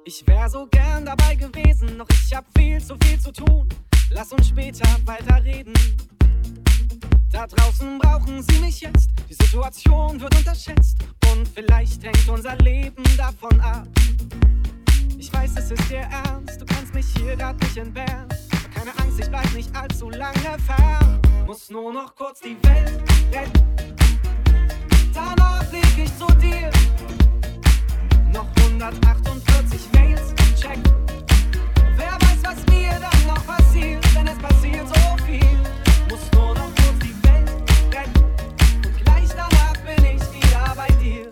Ich wär so gern dabei gewesen, doch ich hab viel zu tun. Lass uns später weiterreden. Da draußen brauchen sie mich jetzt, die Situation wird unterschätzt und vielleicht hängt unser Leben davon ab. Ich weiß, es ist dir ernst, du kannst mich hier grad nicht entbehren. Aber keine Angst, ich bleib nicht allzu lange fern. Muss nur noch kurz die Welt retten, danach flieg ich zu dir. Noch 148 Mails check. Wer weiß, was mir dann noch passiert, denn es passiert so viel. Muss nur noch kurz die Welt retten und gleich danach bin ich wieder bei dir.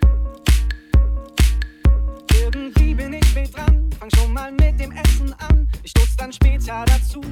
Irgendwie bin ich spät dran, fang schon mal mit dem Essen an. Ich stoß dann später dazu.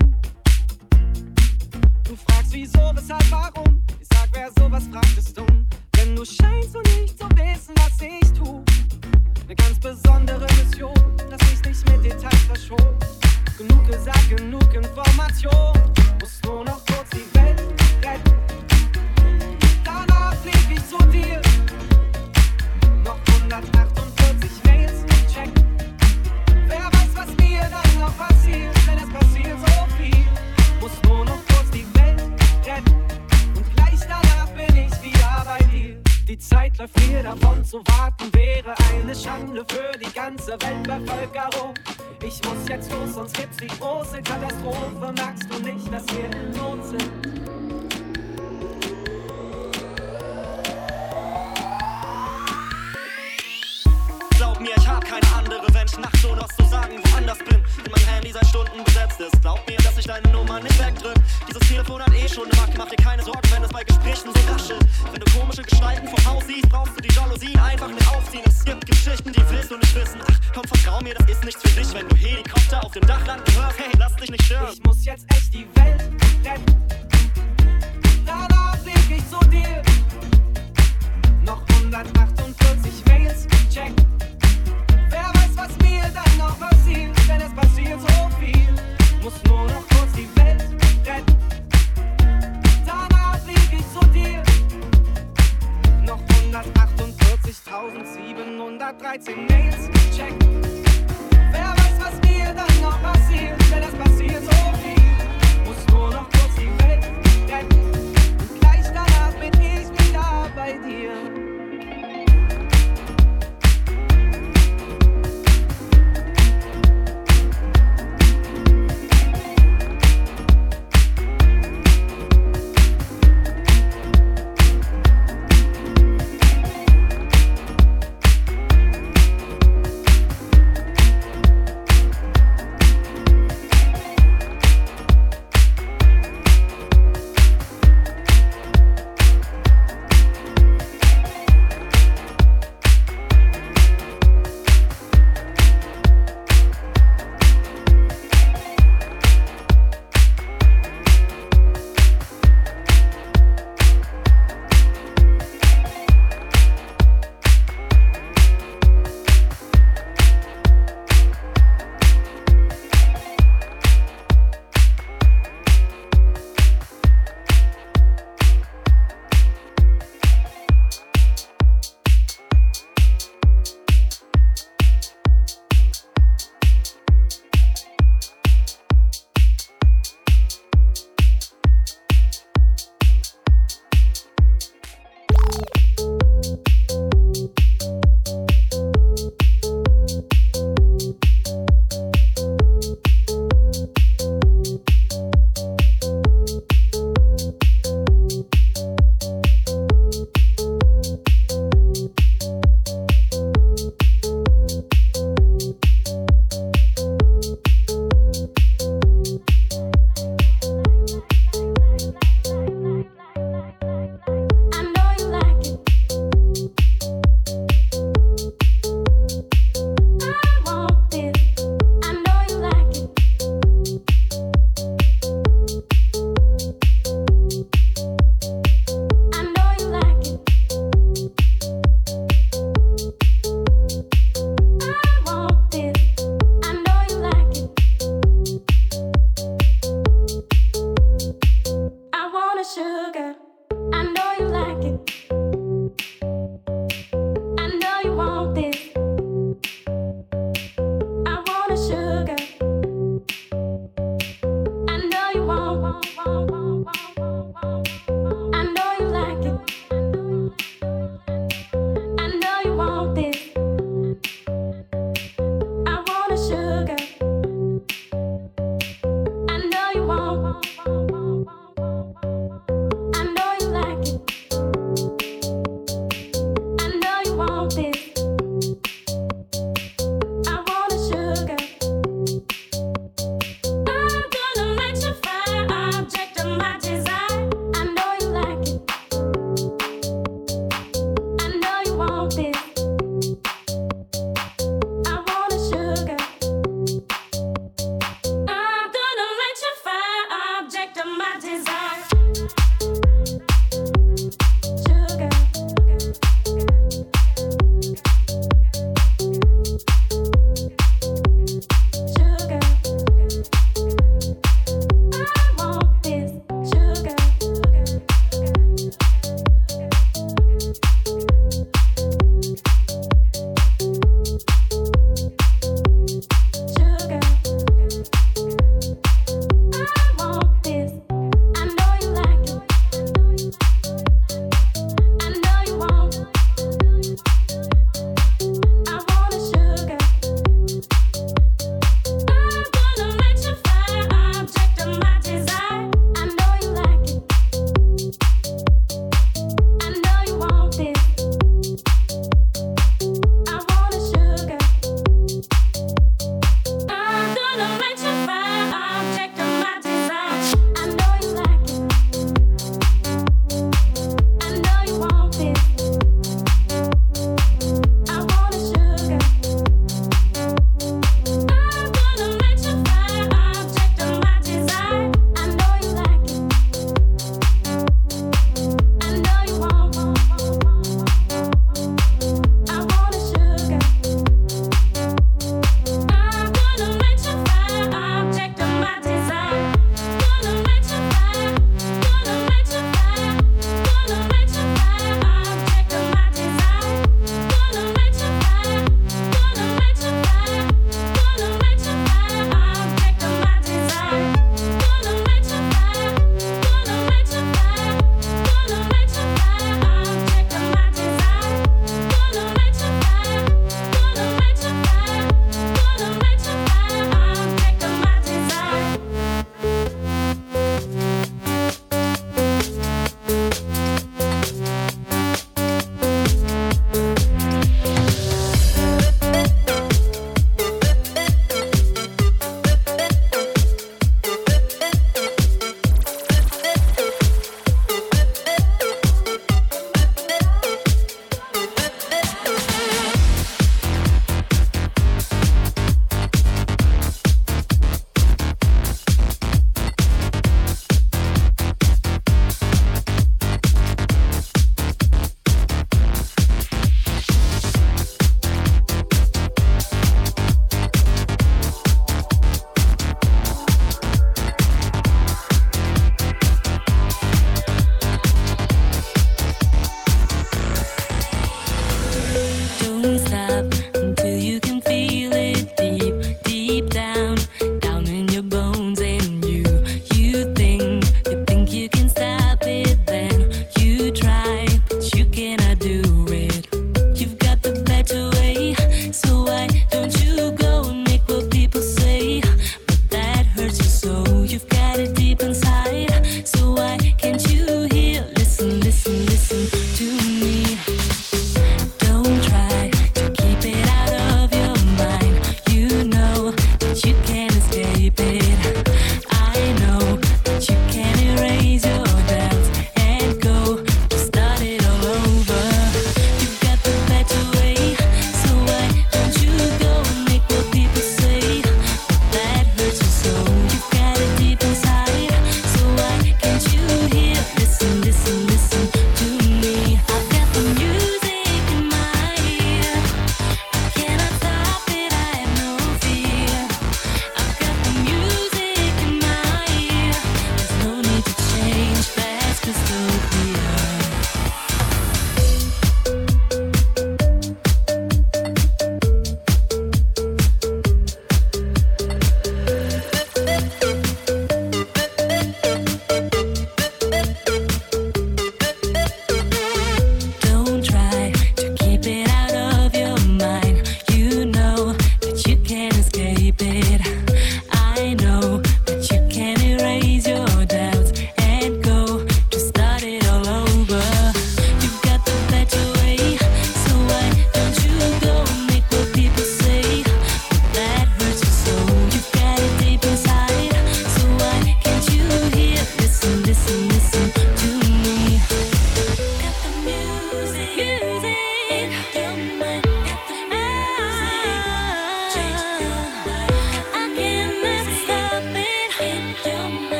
Du fragst wieso, weshalb, warum? Ich sag, wer sowas fragt, ist dumm. Denn du scheinst so nicht zu wissen, was ich tu. Eine ganz besondere Mission, dass ich dich mit Details verschon. Genug gesagt, genug Information. Muss nur noch kurz die Welt retten. Danach flieg ich zu dir. Noch 148 Mails check. Wer weiß, was mir dann noch passiert, denn es passiert so viel. Muss nur noch kurz die Welt retten und gleich danach bin ich wieder bei dir. Die Zeit läuft mir davon, zu warten wäre eine Schande für die ganze Weltbevölkerung. Ich muss jetzt los, sonst gibt's die große Katastrophe. Merkst du nicht, dass wir in Not sind? Glaub mir, ich hab keine andere, wenn ich nachts so noch zu sagen woanders bin. Und mein Handy seit Stunden besetzt ist. Glaub mir, dass ich deine Nummer nicht wegdrück. Dieses Telefon hat schon eine Macke, mach dir keine Sorgen, wenn es bei Gesprächen so raschelt. Wenn du komische Gestalten vom Haus siehst, brauchst du die Jalousien einfach mit aufziehen. Es gibt Geschichten, die willst du nicht wissen. Ach, komm, vertrau mir, das ist nichts für dich. Wenn du Helikopter auf dem Dach landen hörst, hey, lass dich nicht stören. Ich muss jetzt echt die Welt retten. Danach flieg ich zu dir. Noch 148 Mails check. Wer weiß, was mir dann noch passiert, denn es passiert so viel. Muss nur noch kurz die Welt retten. Danach flieg ich zu dir. Noch 148.713 Mails check. Wer weiß, was mir dann noch passiert, denn es passiert so viel. Muss nur noch kurz die Welt retten. Und gleich danach bin ich wieder bei dir.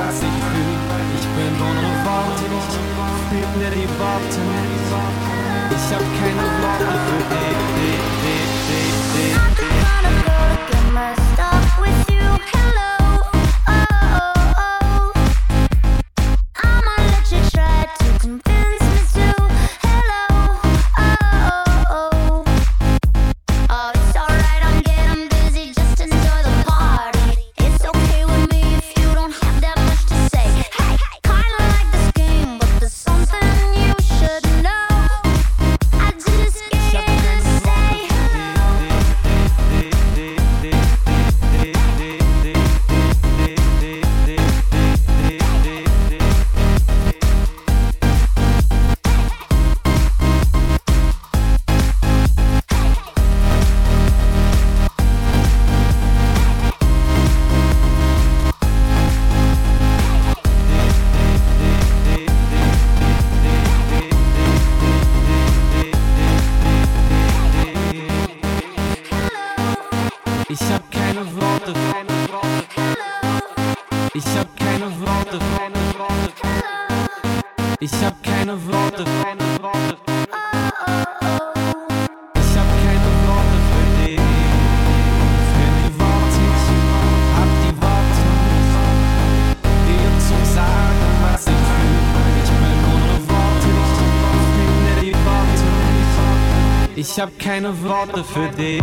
was ich fühl. Ich bin ohne Worte, fehlt mir die Worte. Ich hab keine Worte für dich. Not the kind of girl to get messed up with you. Hello, oh, oh, oh. I'ma let you try to convince me to. Hello, oh, oh, oh. Oh, it's alright, I'm getting busy, just enjoy the party. It's okay with me if you don't have that much to say. Hey, kinda like this game, but there's something you should know. I just came to say hello. Ich hab keine Worte, ich hab keine Worte, ich hab keine Worte, ich hab keine Worte für dich. Für die Worte, ich hab die Worte, dir zu sagen, was ich fühl. Ich bin ohne Worte, fehlen mir die Worte. Ich hab keine Worte für dich.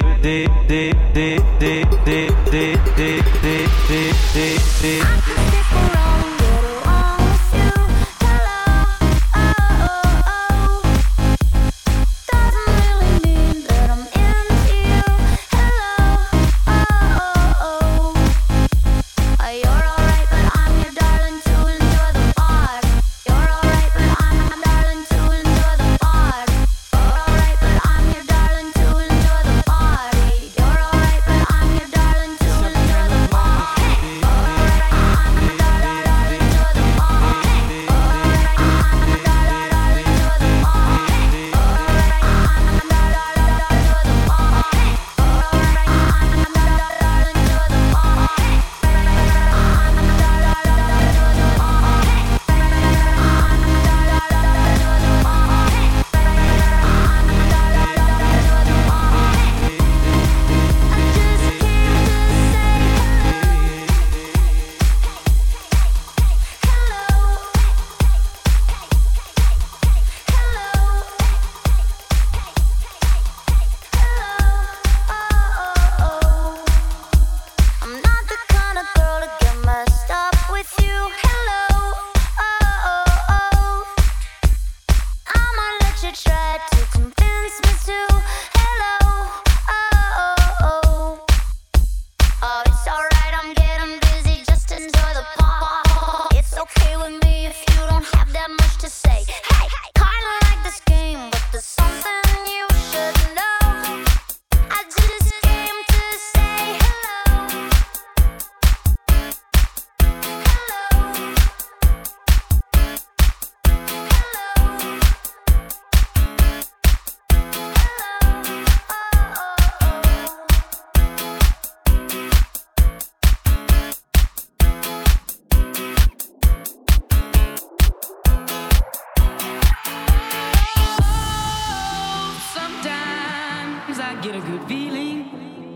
Get a good feeling,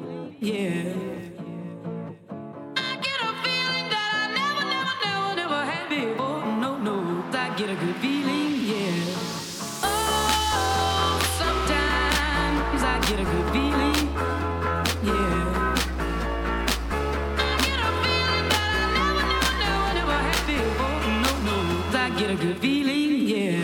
yeah. I get a feeling that I never had before. No, I get a good feeling, yeah. Oh, sometimes I get a good feeling, yeah. I get a feeling that I never had before. No, I get a good feeling, yeah.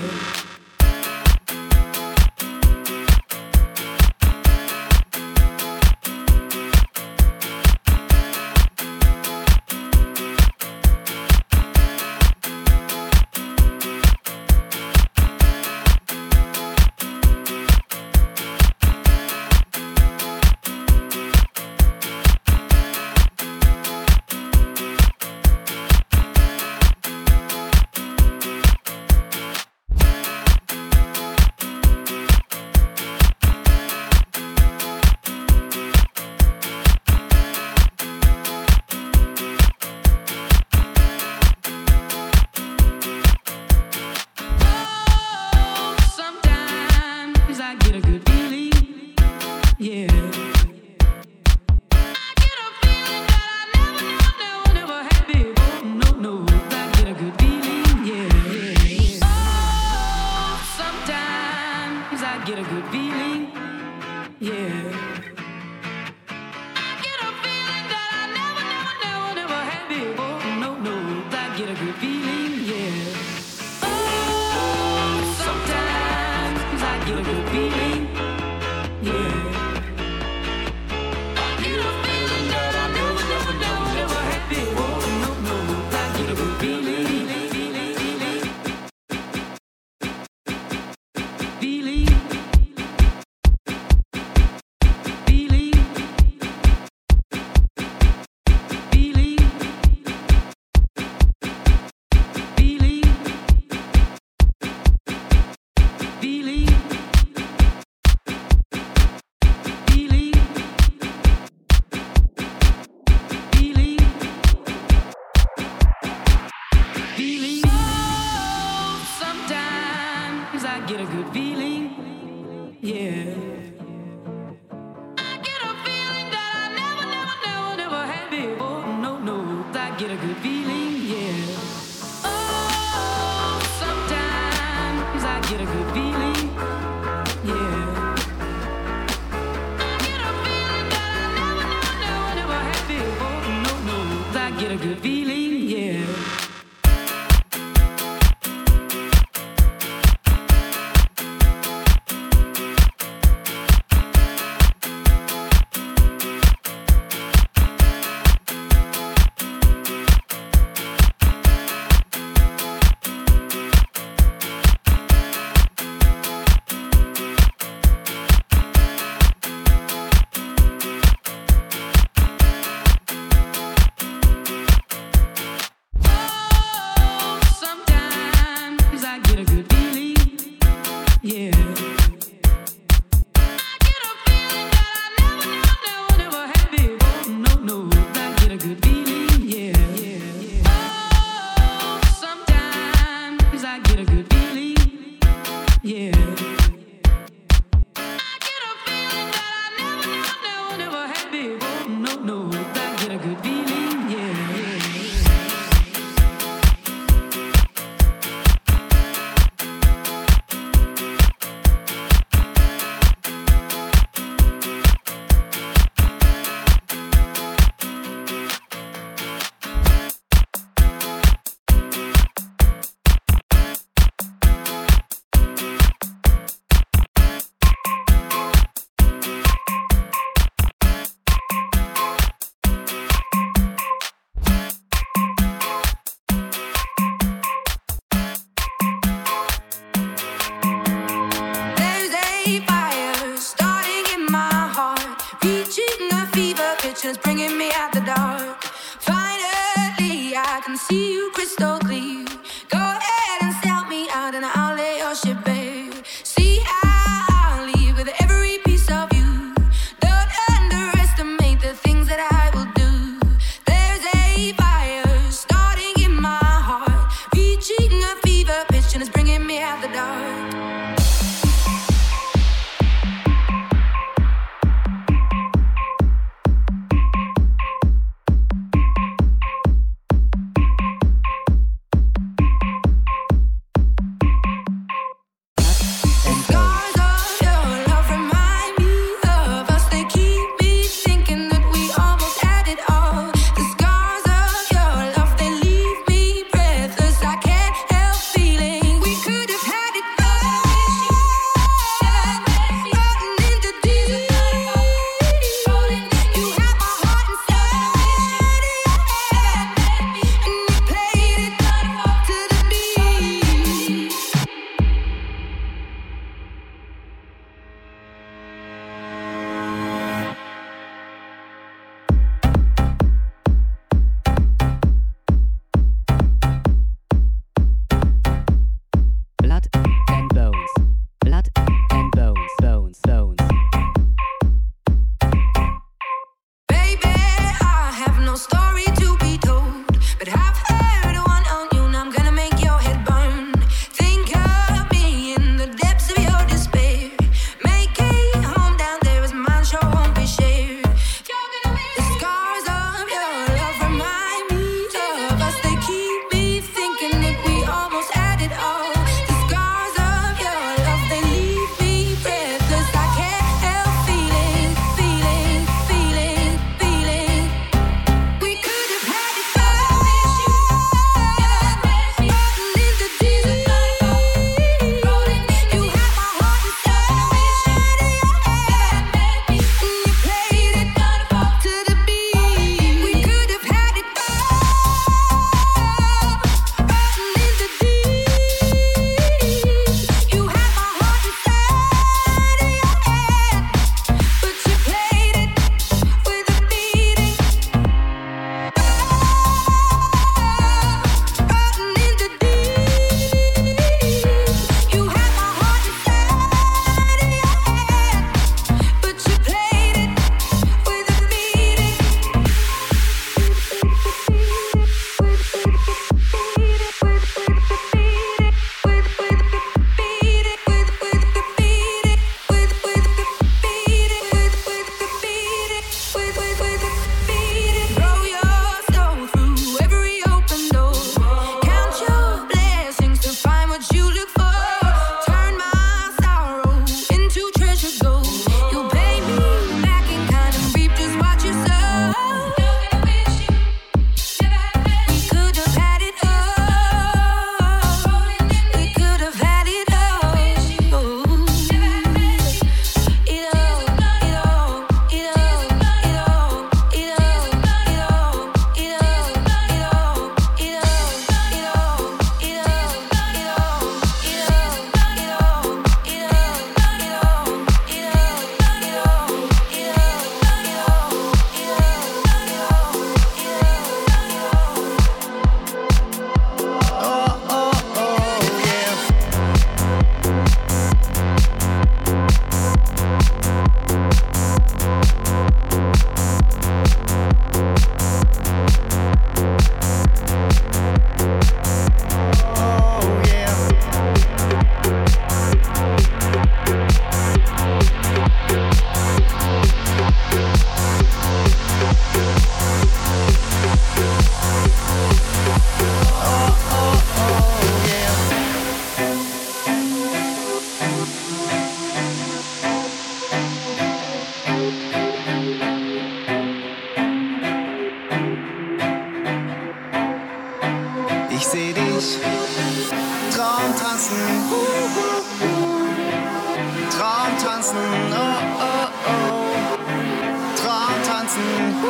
Traumtanzen, oh, oh, oh. Traumtanzen,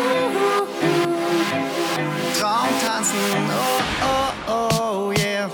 Traumtanzen, oh, oh, oh, yeah.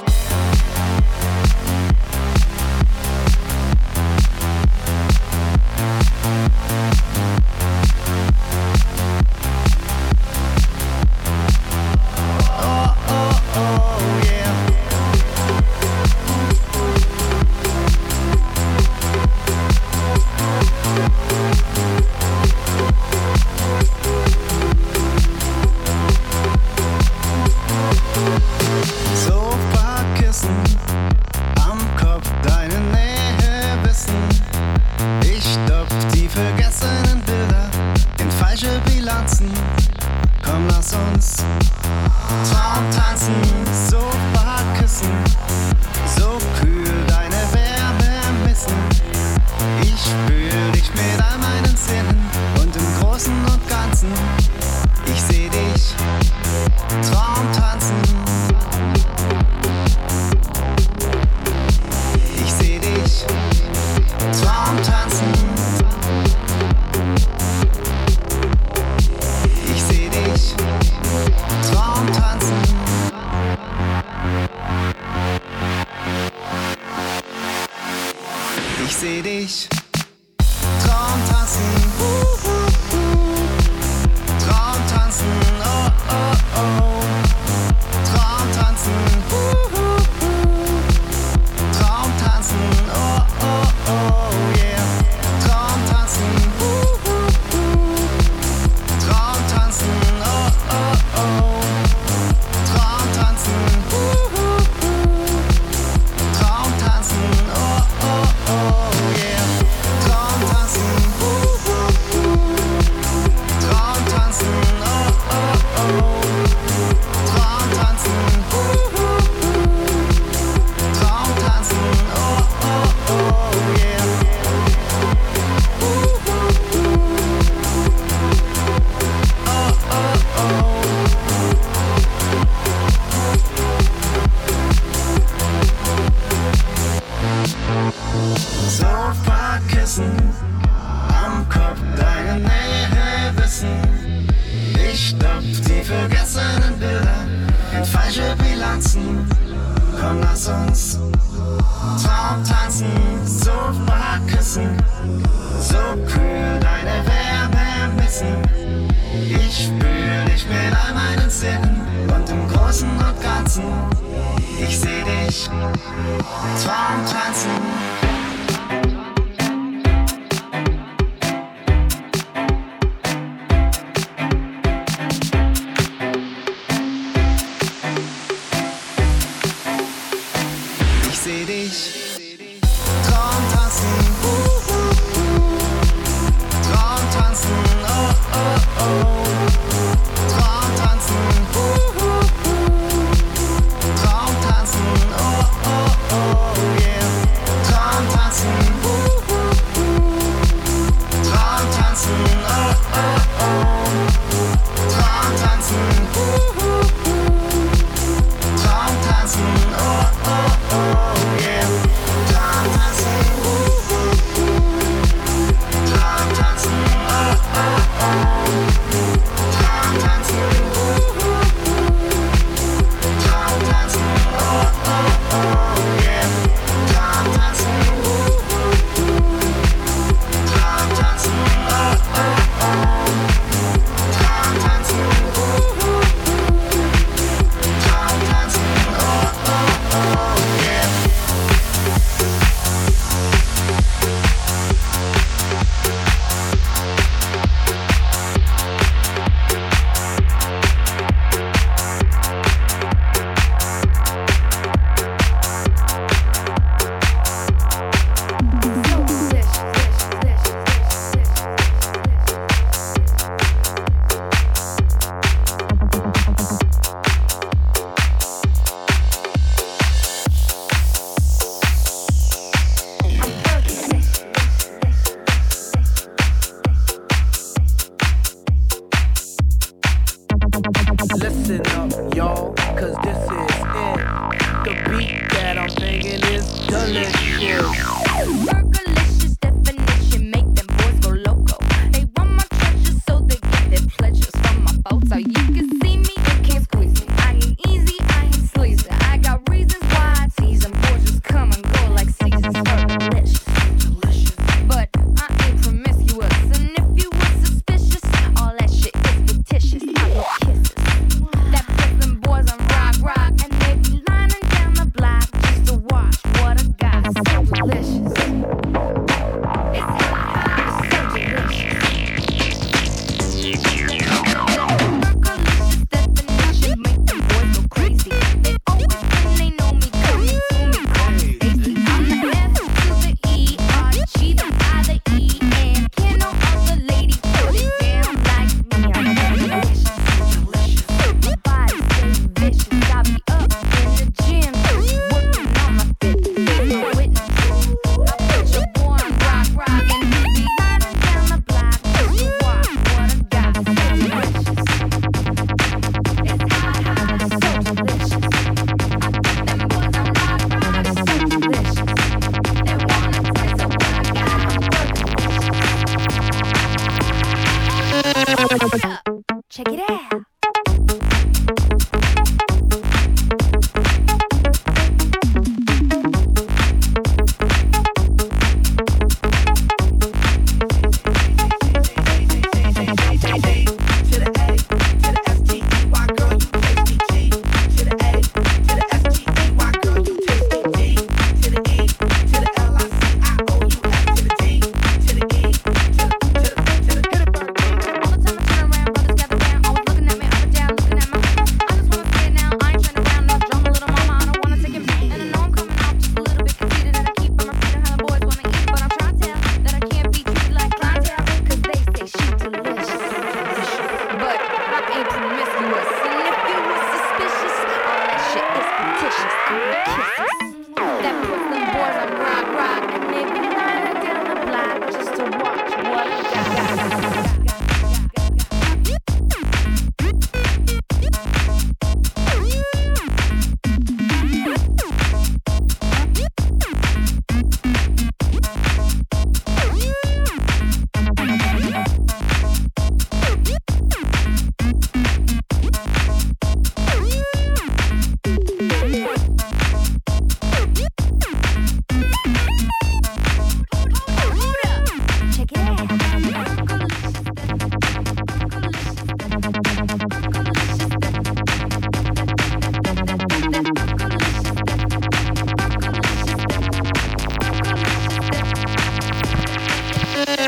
Traumtanzen,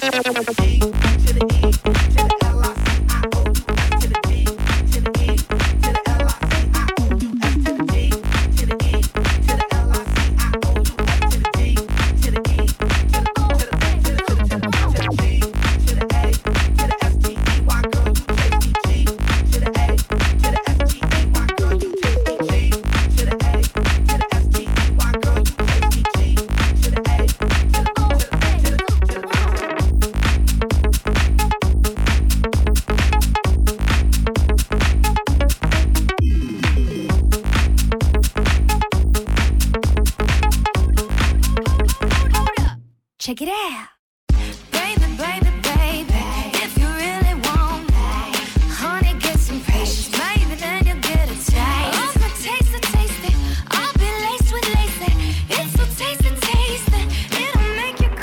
Check it out. Baby, baby, baby, if you really want me, honey, get some patience. Maybe then you'll get a taste. Oh, my taste, taste it. I'll be laced with lace. It's so tasty, tasty. It'll make you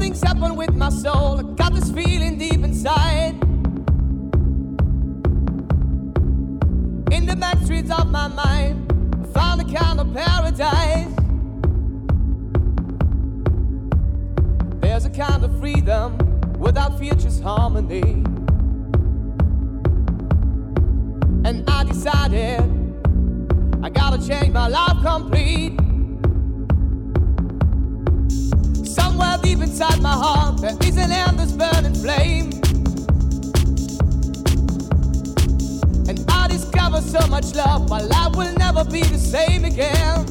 Something's happened with my soul. I got this feeling deep inside. In the back streets of my mind, I found a kind of paradise. There's a kind of freedom without fear, just harmony. And I decided I gotta change my life complete. Somewhere deep inside my heart there is an endless burning flame. And I discover so much love, my life will never be the same again.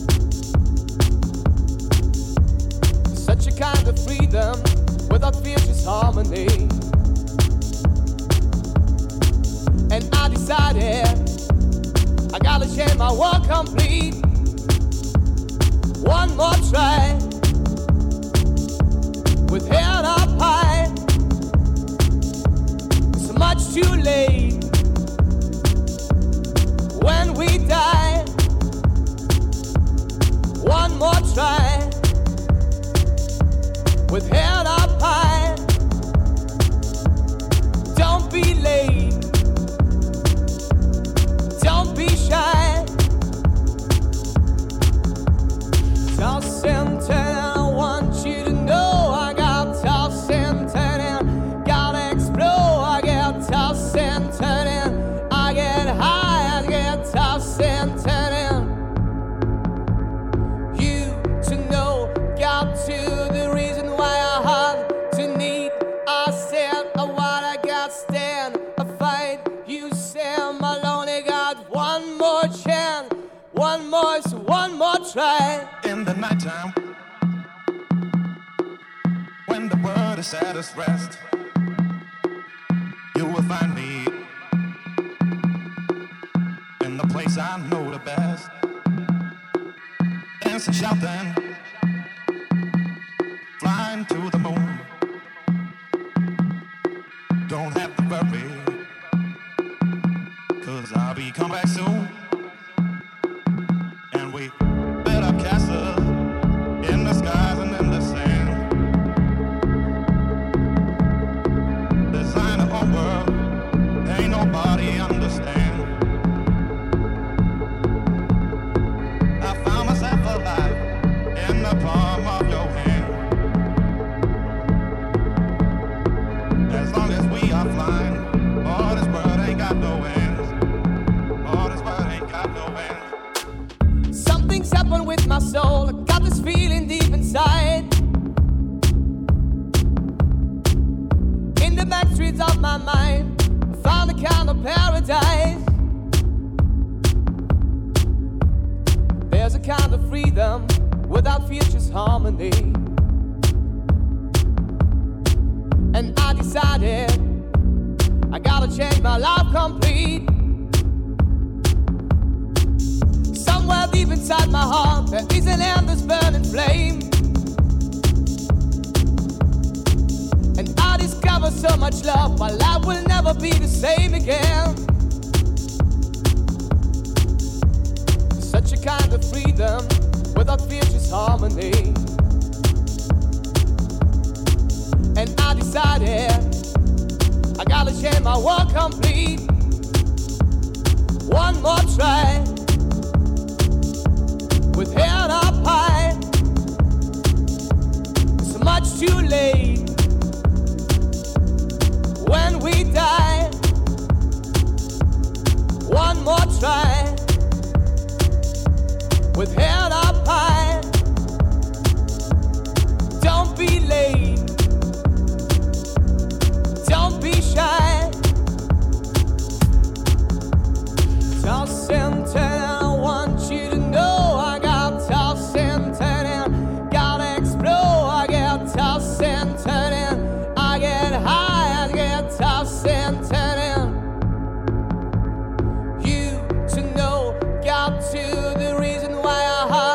Such a kind of freedom without fear, just harmony. And I decided I gotta change my world complete. One more try, with head up high. It's much too late when we die. One more try, with head up high. Don't be late, don't be shy. Toss and turn, I want you to know I got toss and turning, gotta explore. I get toss and turning, I get high, I get toss and turning. You to know, got to the reason why I have to need. I said I wanna got stand a fight. You say I'm alone, I got one more chance, one more, so one more try. In the nighttime, when the world is at its rest, you will find me in the place I know the best. Dancing, shouting, flying to the moon. Don't have to worry, 'cause I'll be come back soon. And we built up castles in the skies and in the sand. Design a whole world, ain't nobody understand. I found myself alive in the palm of your hand. As long as we are flying, all this world ain't got no ends. All this world ain't got no ends. Something's happened with my soul. I got this feeling deep inside. In the back streets of my mind, I found a kind of paradise. There's a kind of freedom without fear, just harmony. And I decided I gotta change my life complete. Somewhere deep inside my heart there is an endless burning flame. And I discover so much love, my life will never be the same again. Such a kind of freedom without fear, just harmony. And I decided I gotta change my world complete. One more try, with head up high. It's much too late when we die. One more try, with head up high. Don't be late, don't be shy. Toss and turn, I want you to know I got toss and turning, gotta explore. I get toss and turning, I get high, I get toss and turning. You to know, got to the reason why I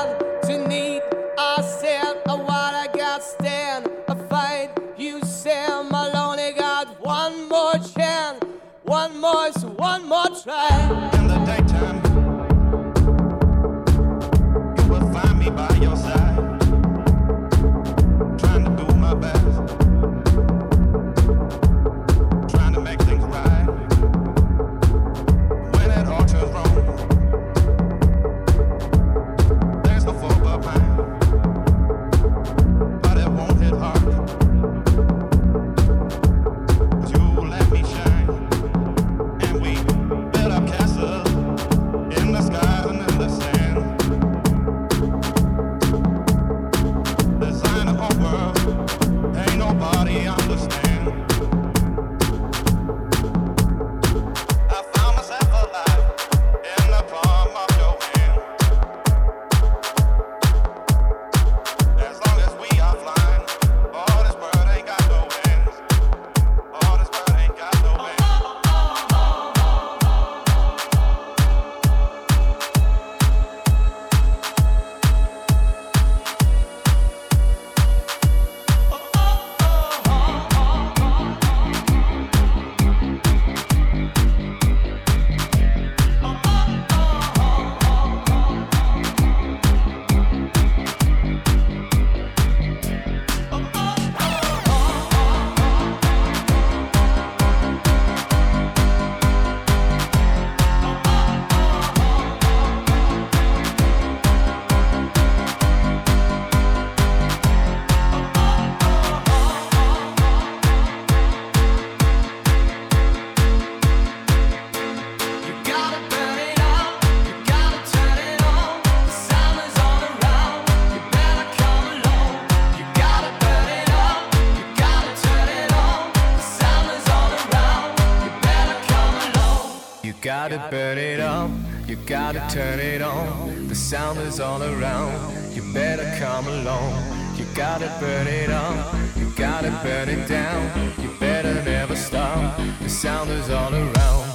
gotta burn it up, you gotta turn it on. The sound is all around, you better come along. You gotta burn it up, you gotta burn it down. You better never stop, the sound is all around.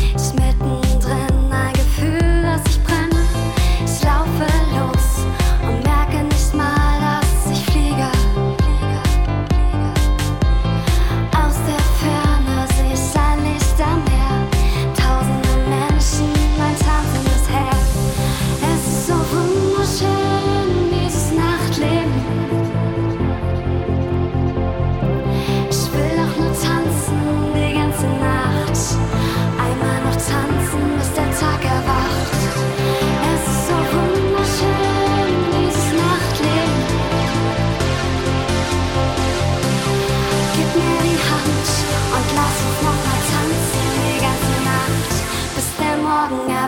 und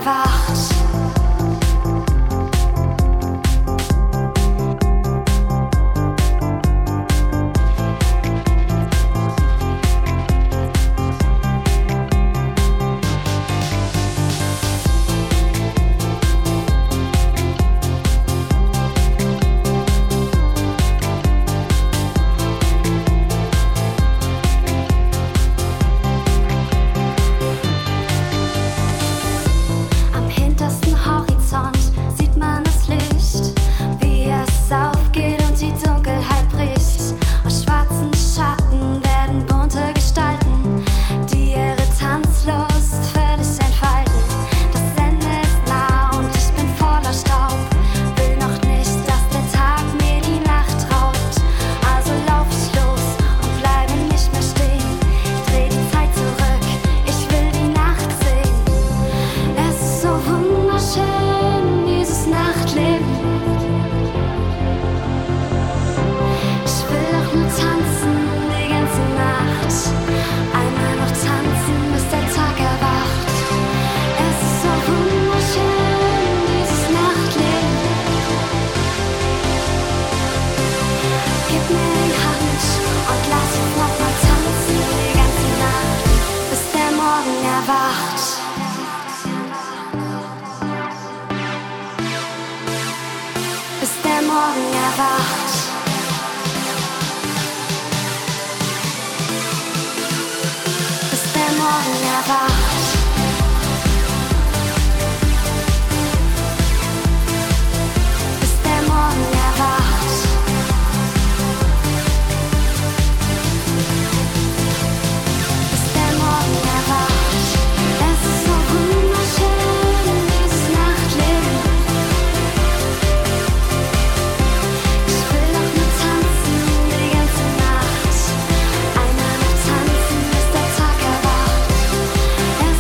Es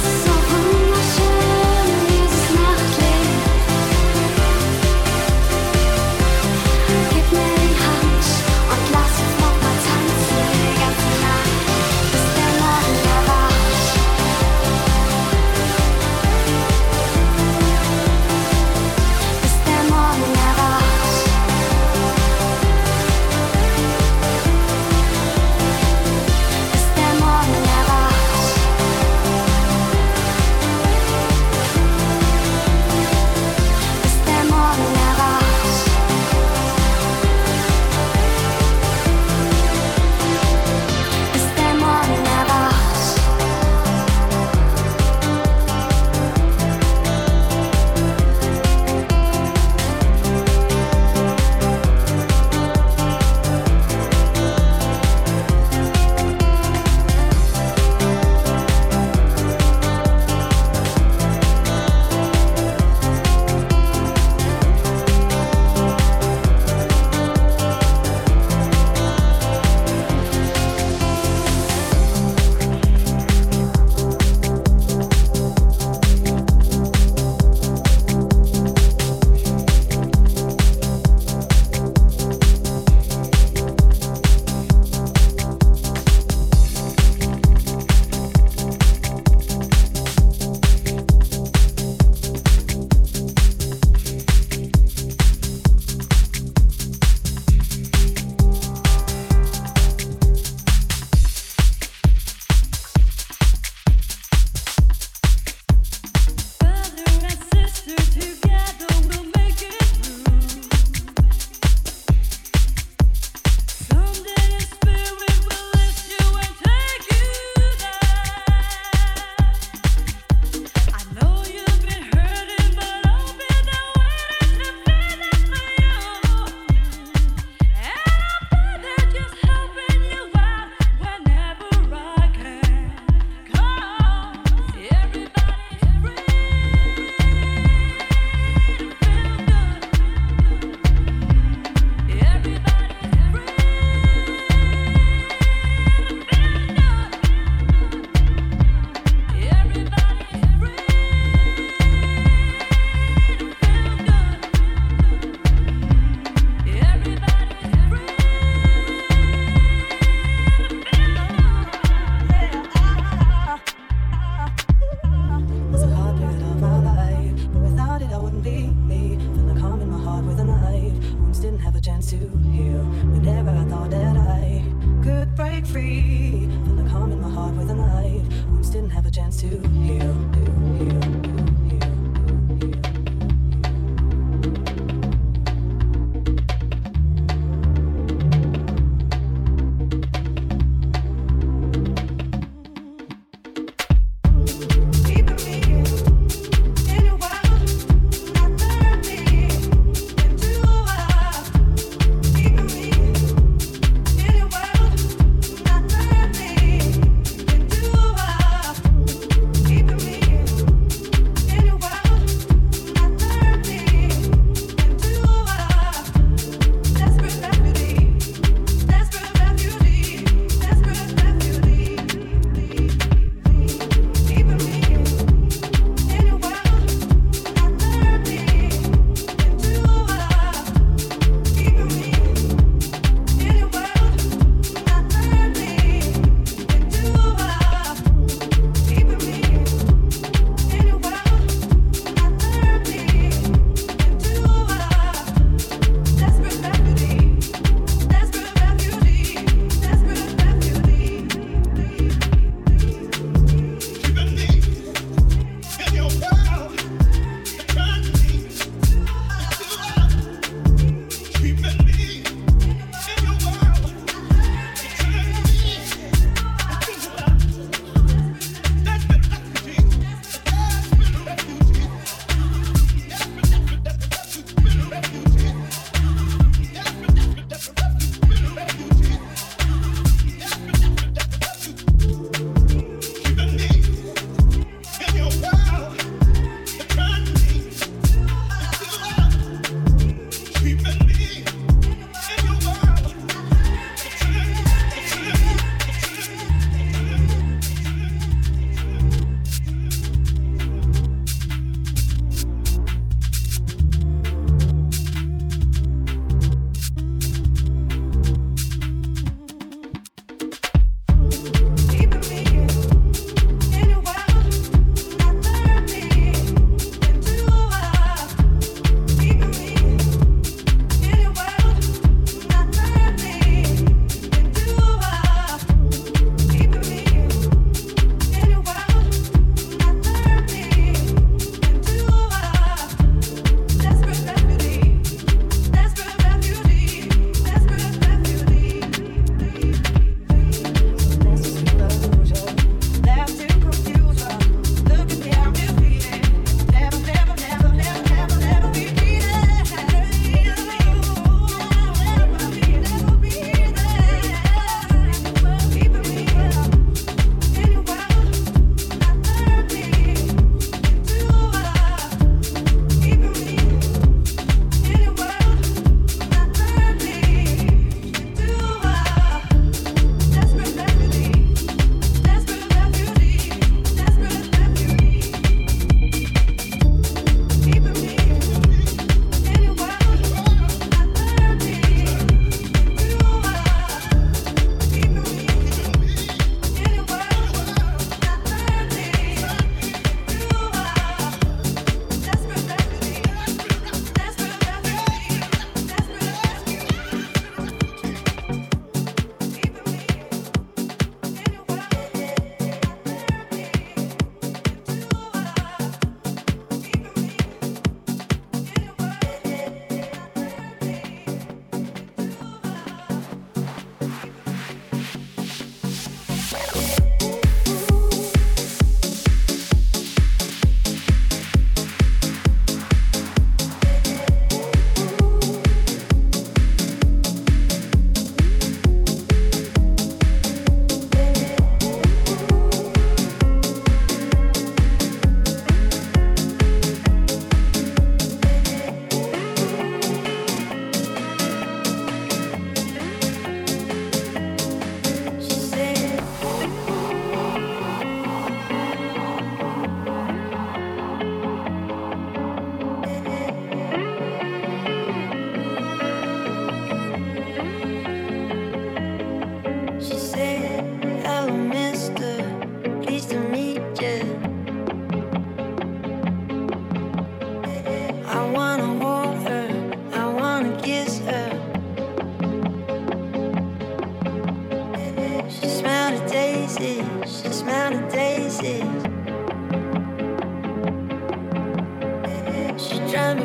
Keeping me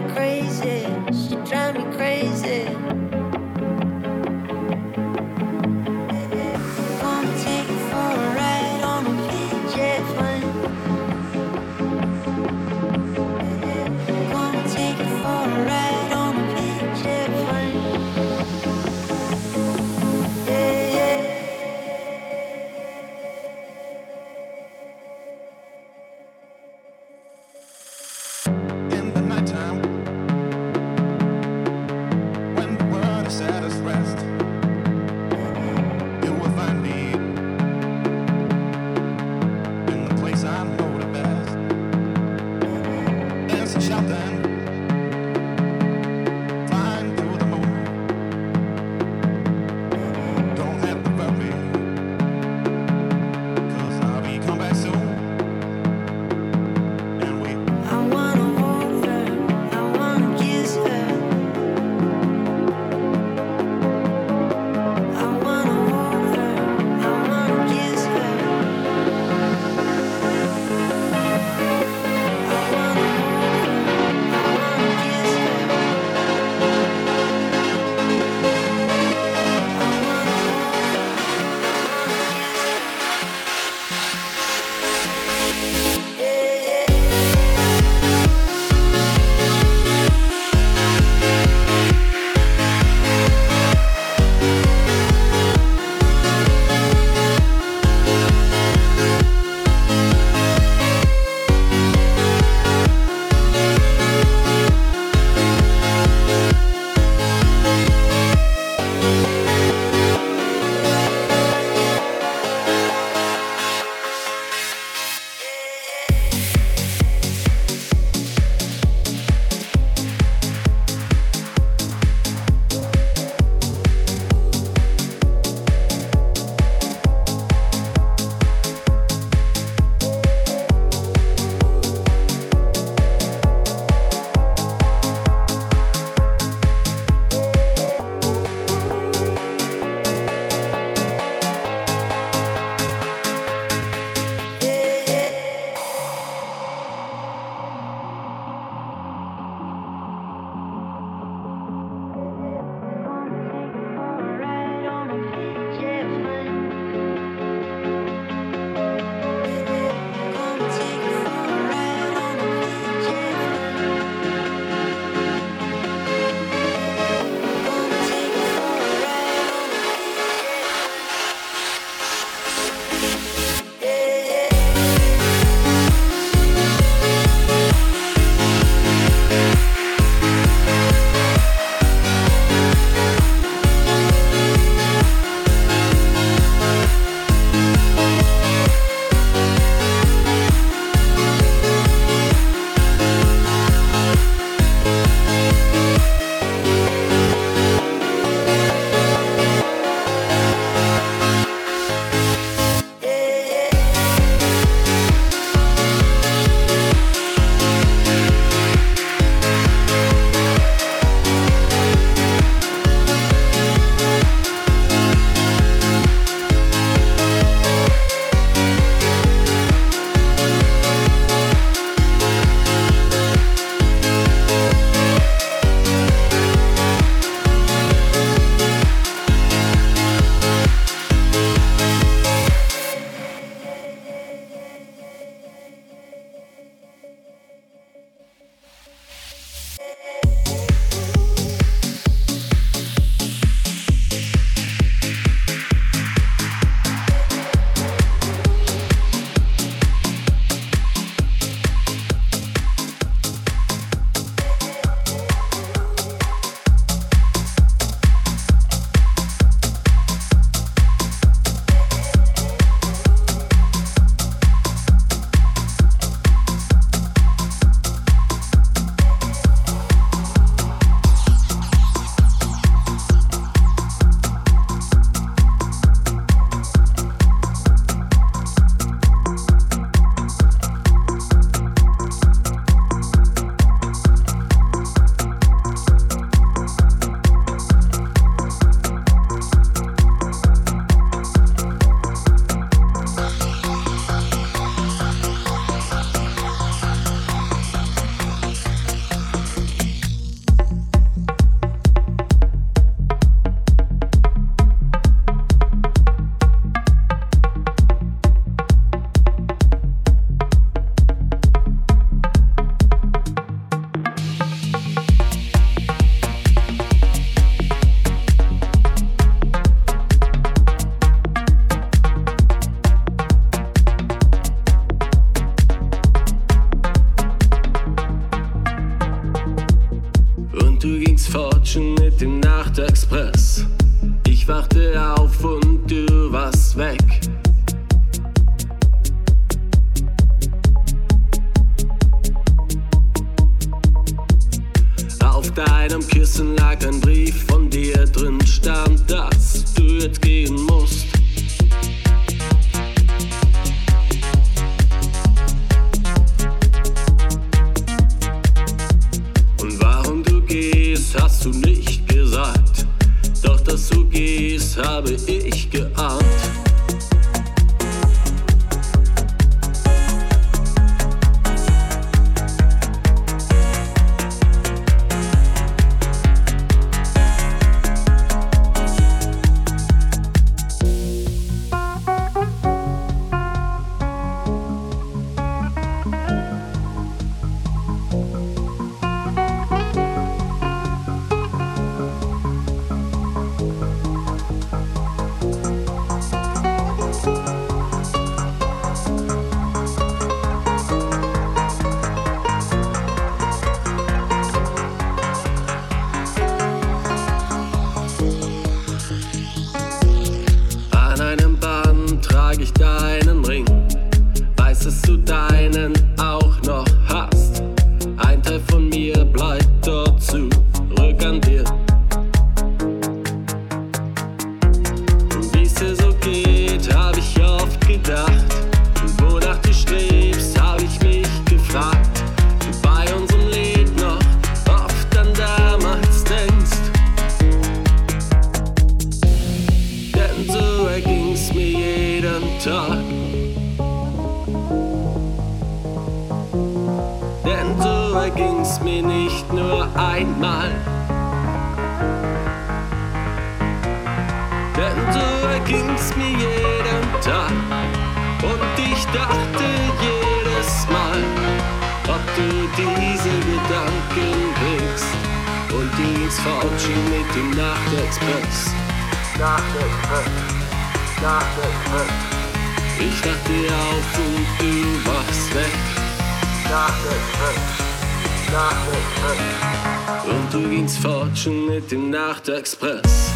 crazy. She drive me crazy. Wanna take you for a ride on a big jet plane. Wanna take you for a ride on a big jet plane. Yeah, yeah. In the nighttime, Fortune mit dem Nachtexpress. Ich wachte auf und du warst weg. Auf deinem Kissen lag ein Brief von dir, drin stand, dass du jetzt gehen musst. Und warum du gehst, hast du nicht gesagt. Doch dass du gehst, habe ich geahnt. Ich dachte auf und du warst weg. Und du gingst fort schon mit dem Nachtexpress.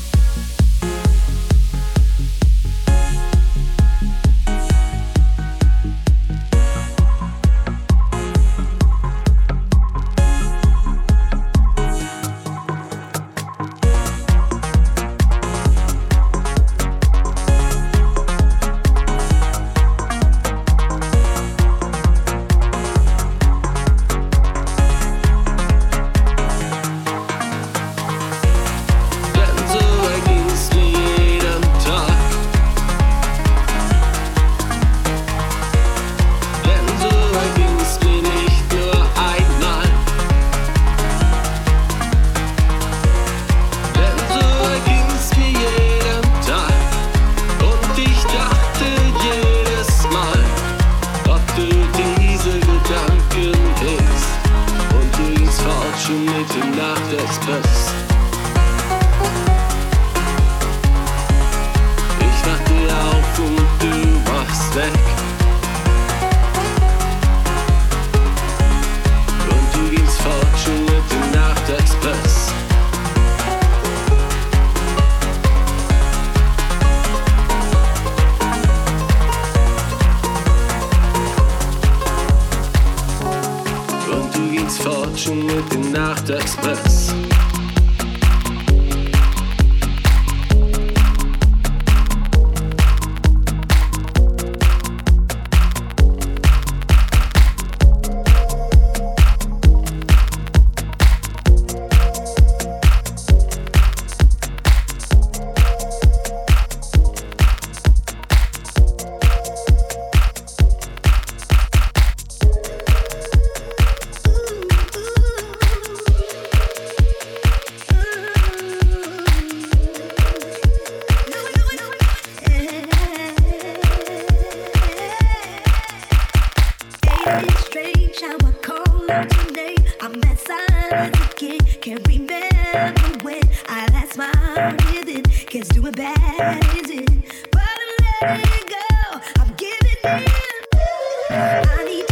Fortune mit dem Nachtexpress.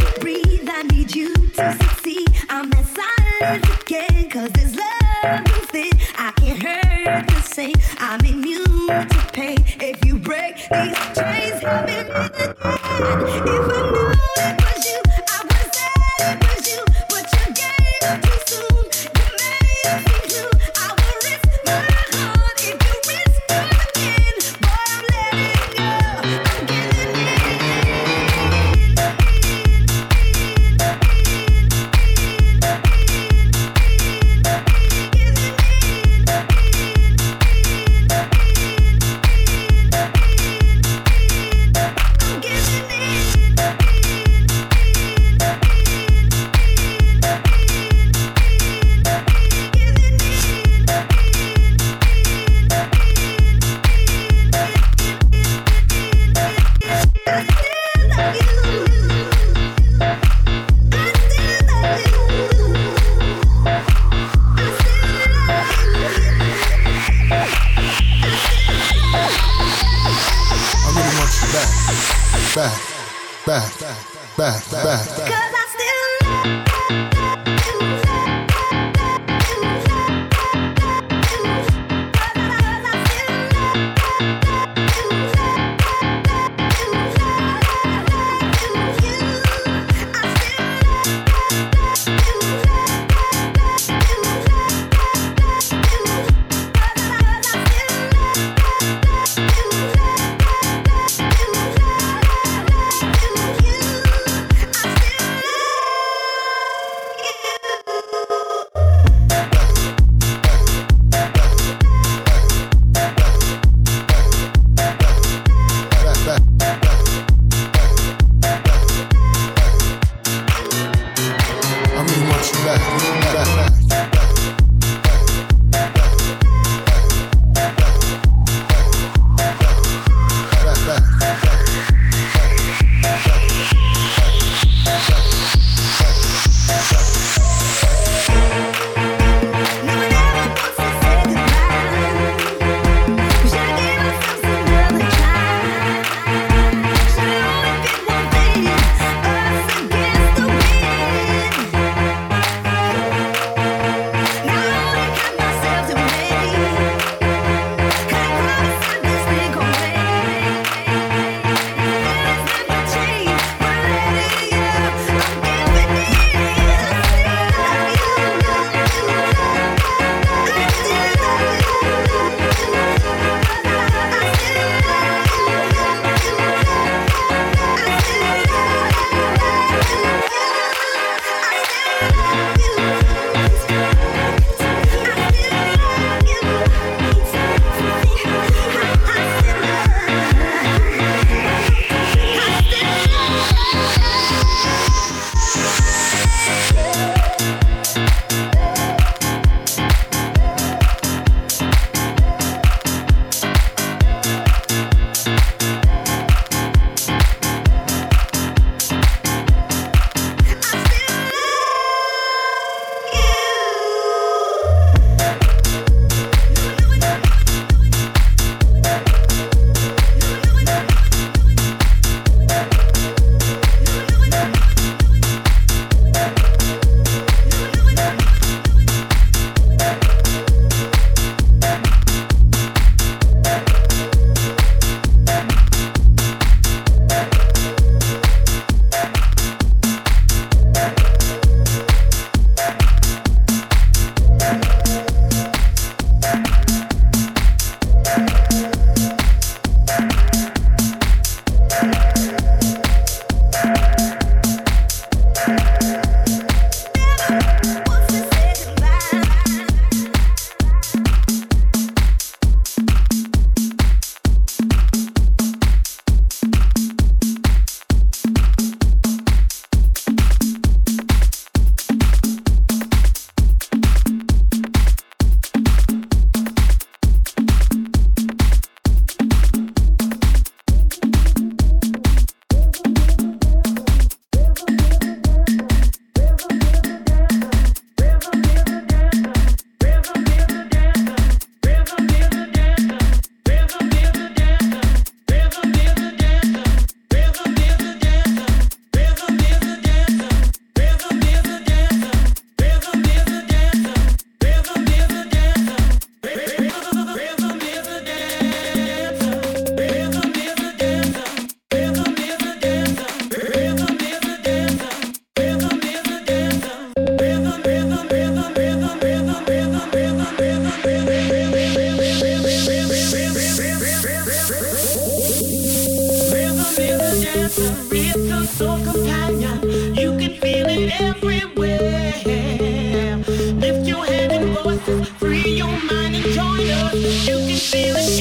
I'm as silent again, 'cause this love say I'm immune to pain. If you break these chains, help me live again. If I knew it was you, I would say it was you. But you gave too soon. You made me blue. I will risk my heart if you risk yours again. Boy, I'm letting go. I'm giving in.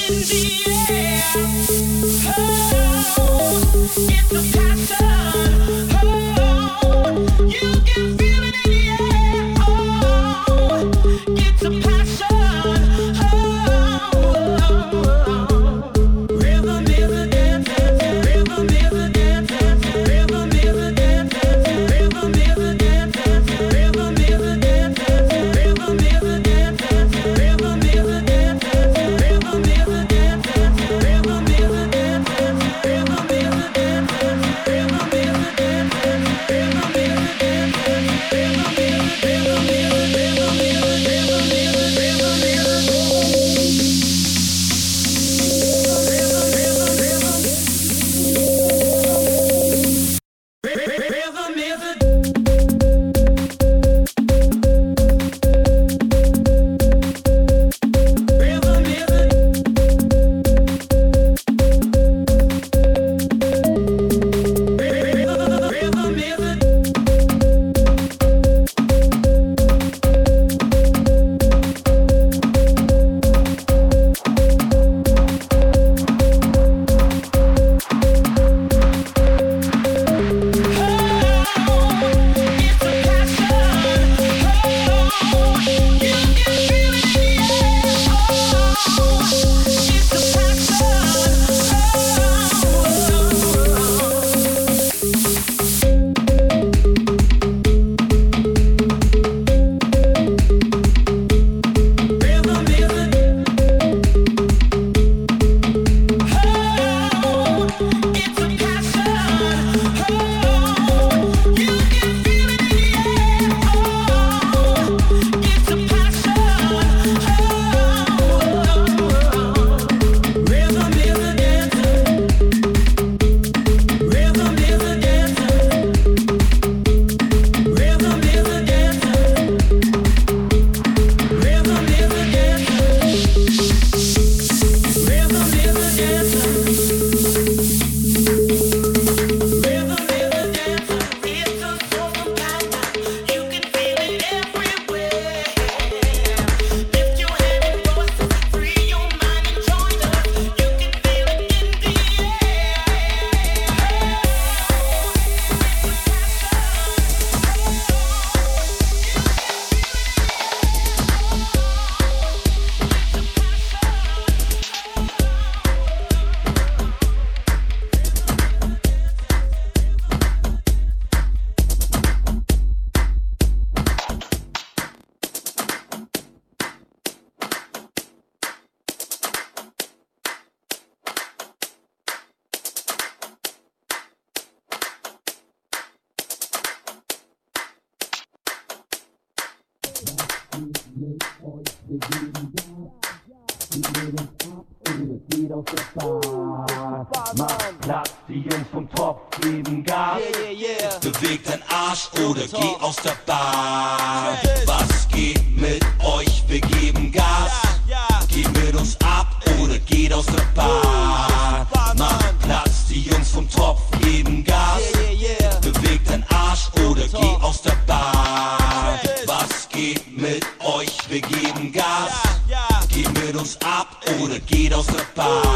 Mach Platz, die Jungs vom Topf geben Gas. Beweg dein Arsch oder geh aus der Bahn. Was geht mit euch? Wir geben Gas. Geht mit uns ab oder geht aus der Bahn. Mach Platz, die Jungs vom Topf geben Gas. Beweg dein Arsch oder geh aus der Bahn. Was geht mit euch? Wir geben Gas. Geht mit uns ab oder geht aus der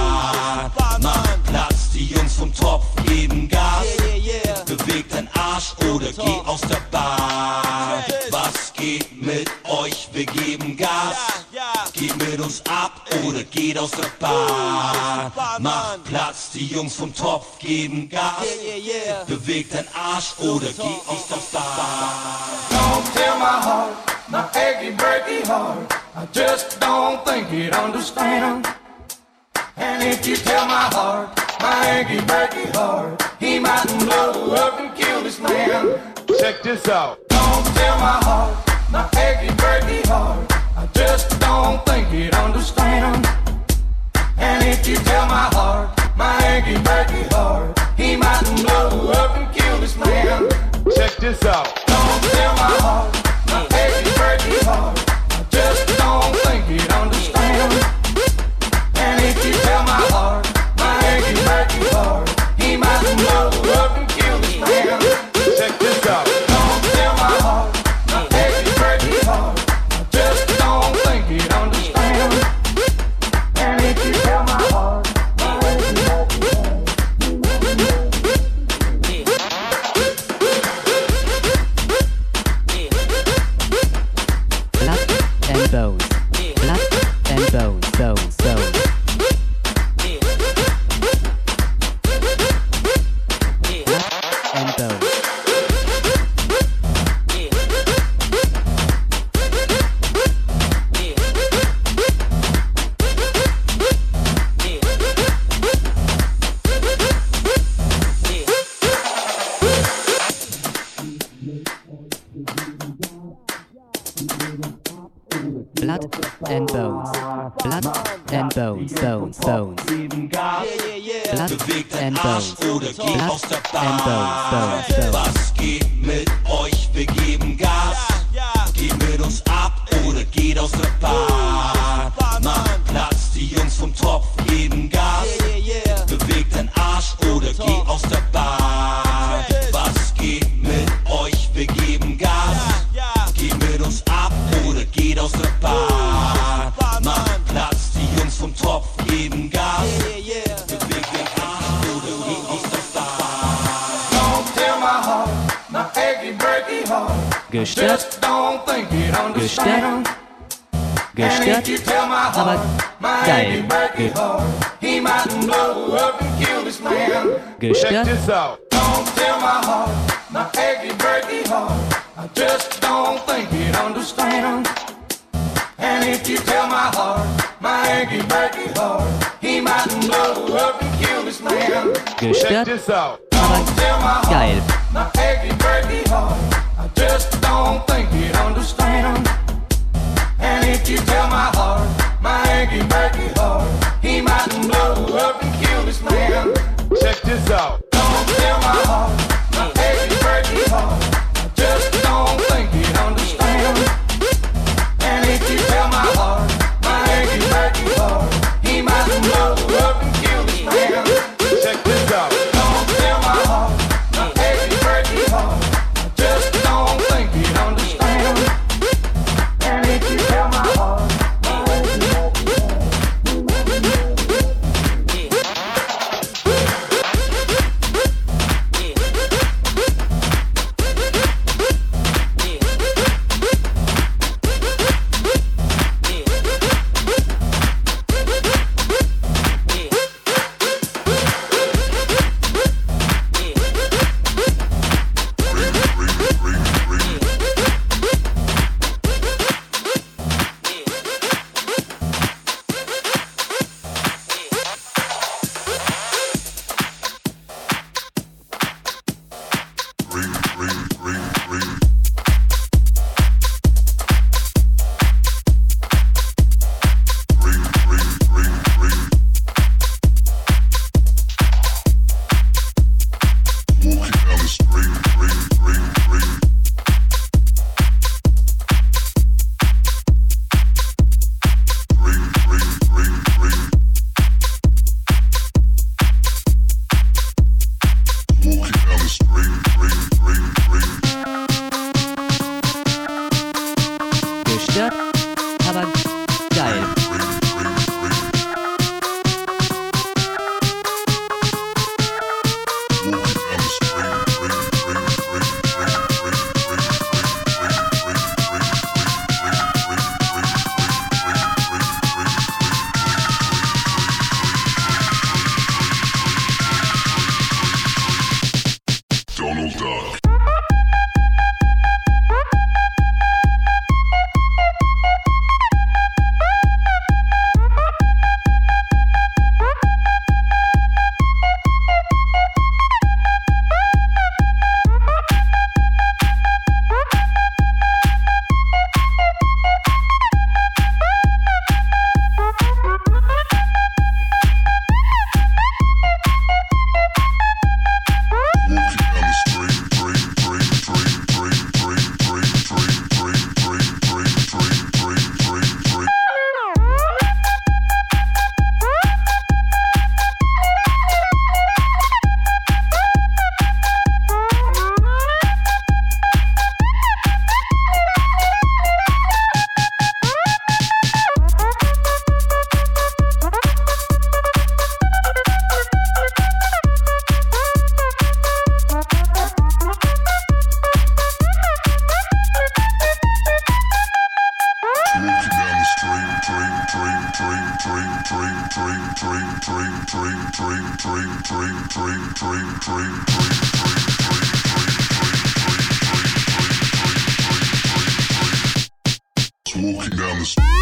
Bahn. Mach Platz, die Jungs vom Topf geben Gas. Beweg dein Arsch oder geh aus der Bahn. Was geht mit euch? Wir geben Gas. Geht mit uns ab oder geht aus der Bahn. Mach Platz, die Jungs vom Topf geben Gas. Beweg dein Arsch oder geh aus der Bahn. Don't tell my heart, my achy breaky heart, I just don't think it understand. And if you tell my heart, my achy breaky heart, he might blow up and kill this man. Check this out. Don't tell my heart, my achy breaky heart, I just don't think it understand. And if you tell my heart, my achy breaky heart, he might blow up and kill this man. Check this out. Don't tell my heart, my achy breaky heart, I just don't think it understand. And if you tell my heart, my achy breaky heart, he might blow up and kill this man. Check this out. Don't tell my heart, my achy breaky heart, I just don't think it understand. And if you tell and bones. Blood and bones, bones, bones. Blood and bones. Blood and bones, blood and bones, bones, bones. Blood and bones, oder geh blood aus der and bones, bones, Bahn. bones. Was geht mit euch? Wir geben Gas. Geht mit uns ab oder geht aus der Bahn. Macht Platz, die Jungs vom Topf geben Gas. Bewegt den Arsch oder geh aus der Bahn. Was geht mit euch? Wir geben Gas. Geht mit uns ab oder geht aus der Bahn. Macht Platz, die Jungs vom Topf geben Gas. Bewegt den Arsch oder geh aus der Bahn. Don't tell my heart, my achy breaky heart. Gestört, Just don't think it understand. And if you tell my aber heart, my achy geil. breaky heart, he might blow up and kill this man. Gestört, Don't tell my heart, my achy breaky heart. I just don't think it understand. And if you tell my heart, my achy breaky heart, he might blow up and kill this man. gestört, Don't tell my heart, geil. my achy breaky heart. I just don't think it understand. And if you tell my heart, my achy breaky heart, he might blow up and kill this man. Check this out. Don't tell my heart, my achy breaky heart. I just don't think it understand. And if you tell my heart, my achy breaky heart, he might blow up and kill this man. Check this out. Don't tell my heart, my achy breaky heart. I just don't think it understand. And if you tell my heart, my achy breaky heart. Gestört, aber geil. Donald Duck. Walking down the street.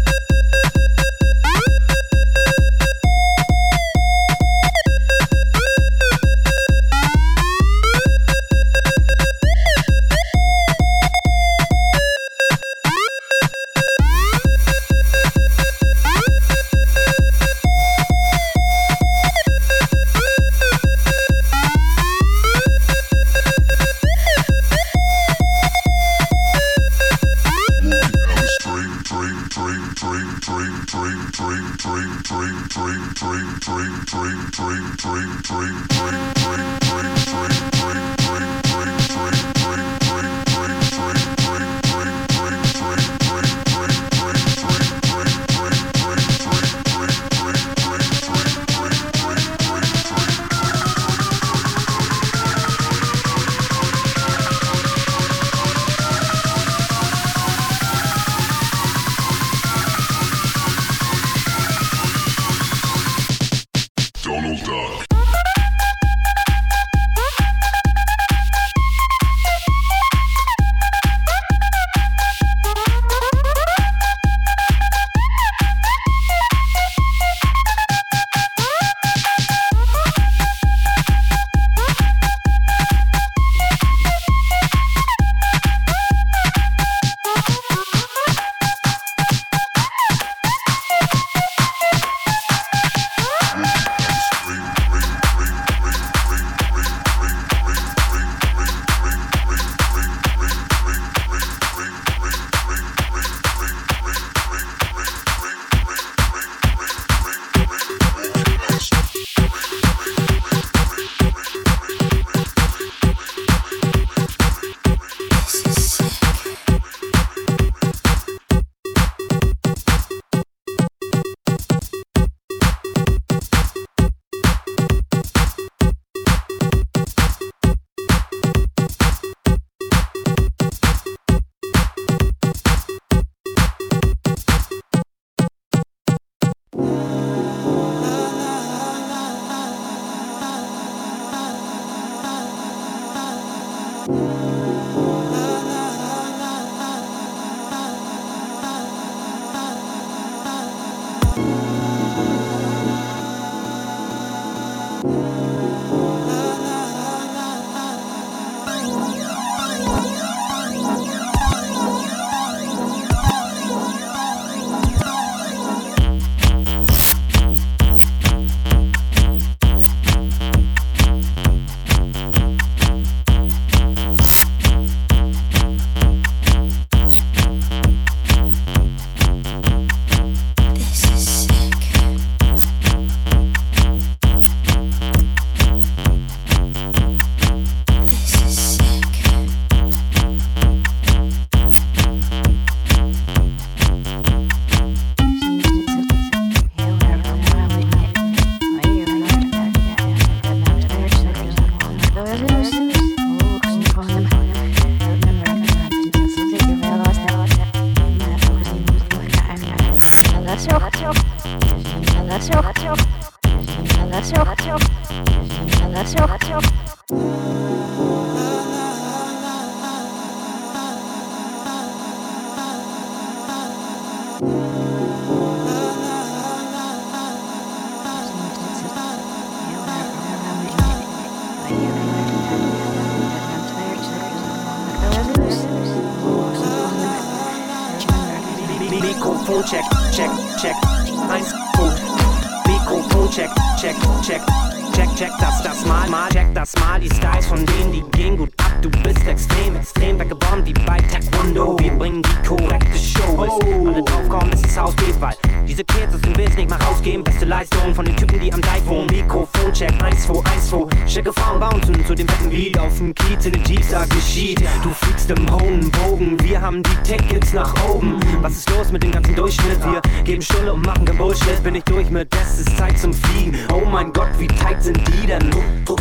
Mikrofon check, check, check, 1, 2. Mikrofon check, check, check, check, check das mal, check das mal. Die Styles von denen, die gehen gut ab. Du bist extrem, extrem weggebombt wie bei Taekwondo. Wir bringen die korrekte Show, bis alle draufkommen, es ist Haus B-Ball. Diese Kids aus dem Bild nicht mal rausgeben. Beste Leistung von den Typen, die am Deich wohnen. Mikrofon check, 1, 2, 1, 2. Schicke Frauen bouncen zu dem fetten Beat auf dem Kiez in den Jeeps, da geschieht. Du fliegst im hohen Bogen, wir haben die Tickets nach oben. Was ist los mit dem ganzen Durchschnitt? Wir geben Stulle und machen kein Bullshit. Bin ich durch mit, es ist Zeit zum Fliegen. Oh mein Gott, wie tight sind die denn? Wo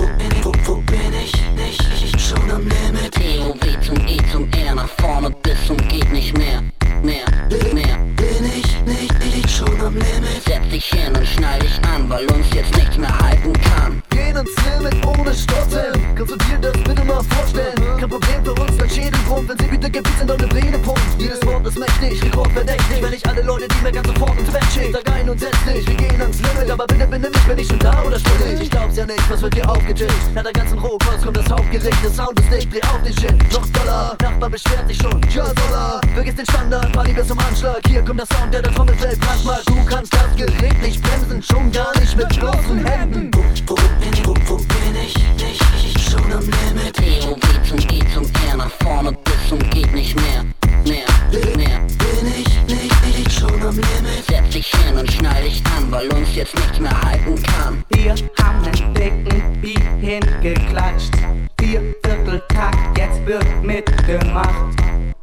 bin ich? Nicht schon am Limit. TOW zum E zum R, nach vorne bis zum geht nicht mehr. Bin ich nicht schon am Limit? Setz dich hin und schneid Bestimmte Gebiete sind ohne Plänepunkt. Jedes Wort ist mächtig, rekordverdächtig. Wenn ich alle Leute, die mir ganz sofort ins Bett schicken, sag ein und setz dich, wir gehen ans Limit. Aber bitte benimm mich, bin ich schon da oder still ich? Ich glaub's ja nicht, was wird hier aufgetischt? Nach der ganzen Rohkost kommt das Hauptgericht. Der Sound ist dicht, dreh auf den Shit. Noch doller, Nachbar beschwert sich schon. Ja, Dollar, vergiss den Standard, Party bis zum Anschlag. Hier kommt der Sound, der Trommelfell brach mal. Du kannst das Gerät nicht bremsen, schon gar nicht mit bloßen Händen. Wo bin ich? Schon am Limit. POW zum E zum R, nach vorne bis zum geht nicht mehr. Bin ich schon am Limit. Setz dich hin und schnall dich an, weil uns jetzt nichts mehr halten kann. Wir haben nen dicken Beat hingeklatscht. 4/4-Takt, jetzt wird mitgemacht.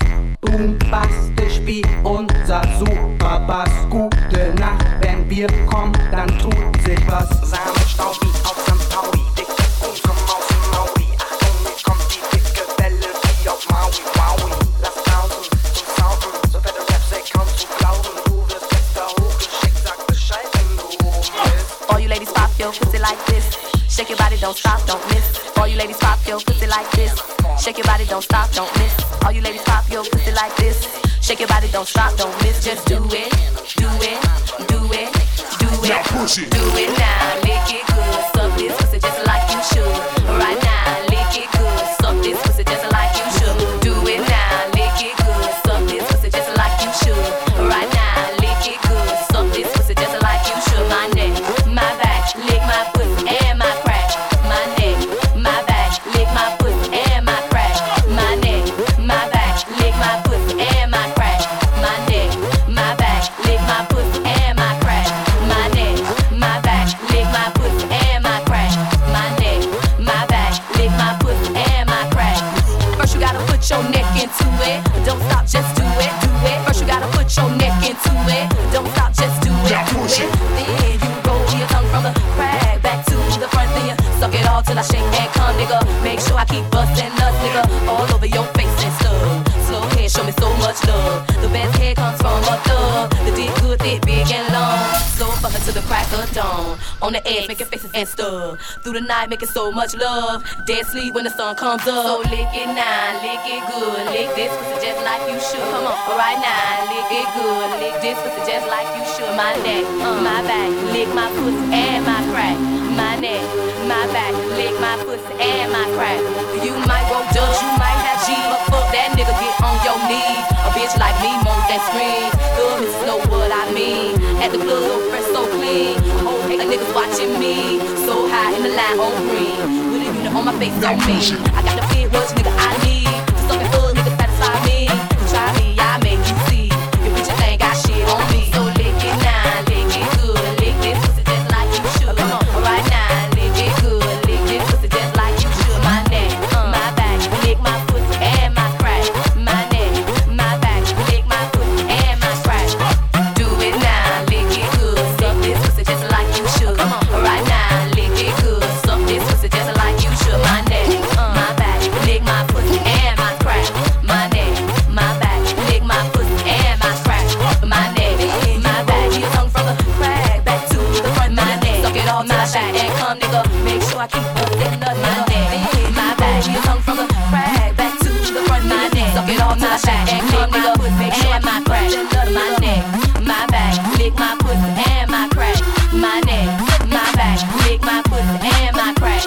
Bombastisch wie unser Superbass. Gute Nacht, wenn wir kommen, dann tut sich was. Samenstau wie auf St. Pauli, dicke Fuß komm aus dem Maui. Achtung, jetzt kommt die dicke Welle wie auf Maui, Maui. Lass draußen zum Saufen, so fette Raps, ey, kaum zu glauben. Du wirst jetzt da hochgeschickt, sag Bescheid, wenn du oben bist. All you ladies pop your pussy like this. Shake your body, don't stop, don't miss. All you ladies pop your pussy like this. Shake your body, don't stop, don't miss. All you ladies pop your pussy like this. Shake your body, don't stop, don't miss. Just do it, do it, do it, do it. Now push it. Do it now, lick it good. Suck this pussy just like you should. Right now, lick it good. Suck this pussy just like you should. Do it now, lick it good. Suck this pussy just like you should. Right now, lick it good. Suck this pussy just like you should. My neck, my back, lick my pussy and my crack. My neck, my back, lick my pussy and my crack. My neck, my back, lick my pussy and my crack. My neck, my back, lick my pussy and my crack. My neck, my back, lick my pussy and my crack. My neck, my back, lick my pussy and my crack. First you gotta put your neck into it. Don't stop, just do it, do it. First you gotta put your neck into it. Don't stop, just do it, do it. Then you roll your tongue from the crack back to the front. Then you suck it all till I shake and come, nigga. Make sure I keep busting nuts, nigga, all over your face and stuff. Slow head, show me so much love. The best head comes from a thug. The dick good, thick, big and long. Slow fucking to the crack of dawn. On the edge, making faces and stuff. Through the night, making so much love. Dead sleep when the sun comes up. So lick it now, lick it good. Lick this pussy just like you should. Come on, right now, lick it good. Lick this pussy just like you should. My neck, my back, lick my pussy and my crack. My neck, my back, lick my pussy and my crack. You might go Dutch, you might have G, but fuck that nigga, get on your knees. A bitch like me moans and screams. Thug is know what I mean. At the club, so fresh, so clean. Oh, hey, niggas watching me. So high in the line on green. With a unit on my face, on me. I got the fit rush, nigga, I need. To suck it full, nigga, satisfy me. Try me, I make you see. Your bitches ain't got shit on me. So lick it now, lick it good. Lick this pussy just like you should. Come on, right now, lick it good. Lick this pussy just like you should. My neck, my back, lick my pussy and my crack. My neck, my back, lick my pussy and my crack. Do it now, lick it good. Suck this pussy just like you should. Come on, right now, lick it good. Suck this pussy just like you should. My neck, my back, lick my pussy and my crack. My neck, my back, lick my pussy and my crack. My neck, my back, your tongue from the crack back to the front. My neck, suck it all till I shine and come, nigga. Make sure I keep busting nuts. My neck, my back, your tongue from the crack back to the front. My neck, suck it all till I shine and come, nigga. Make sure I keep busting nuts. My neck, my back, lick my pussy and my crack. My neck, my back, lick my pussy and my crack.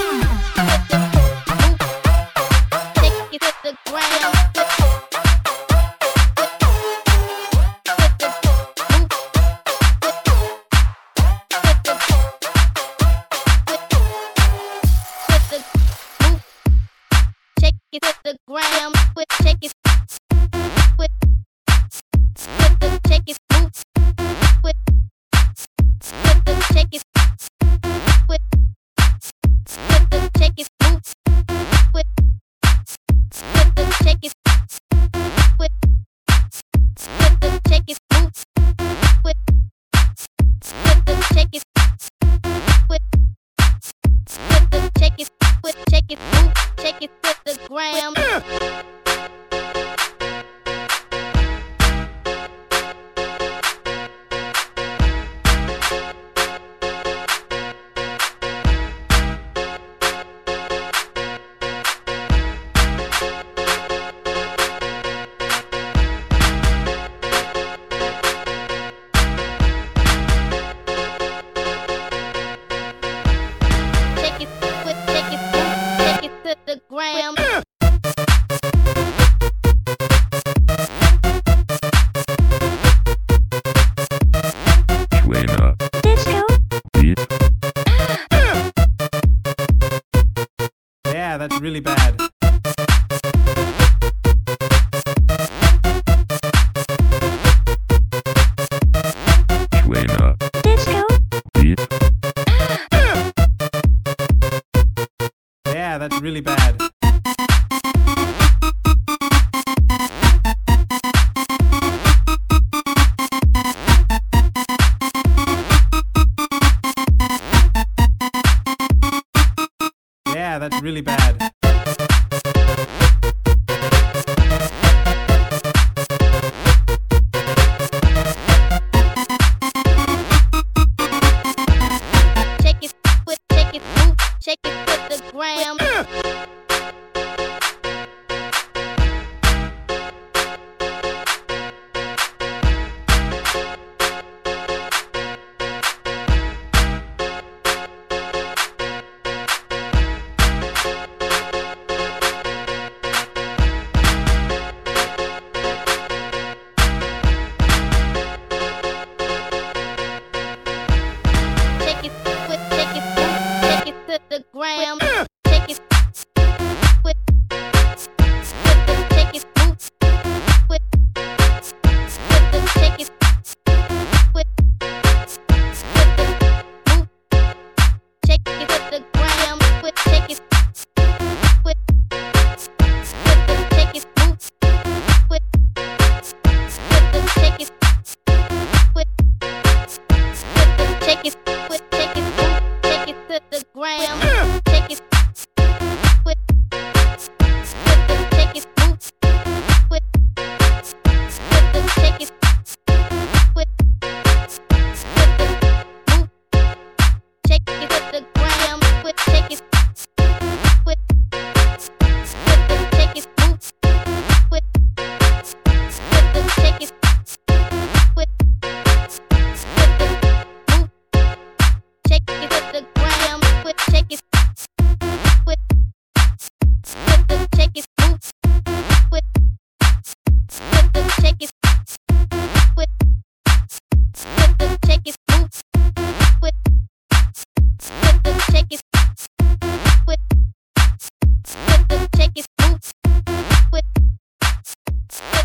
Take it to the ground. Take it to the ground. Take it. Take it. Take it. Take it. Take it to the ground.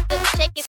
shake it,